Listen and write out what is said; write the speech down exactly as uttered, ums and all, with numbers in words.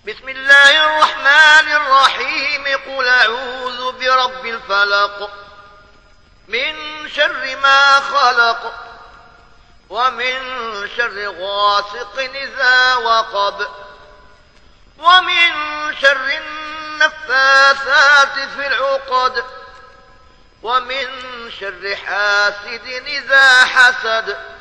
بسم الله الرحمن الرحيم. قل أعوذ برب الفلق من شر ما خلق ومن شر غاسق إذا وقب ومن شر النفاثات في العقد ومن شر حاسد إذا حسد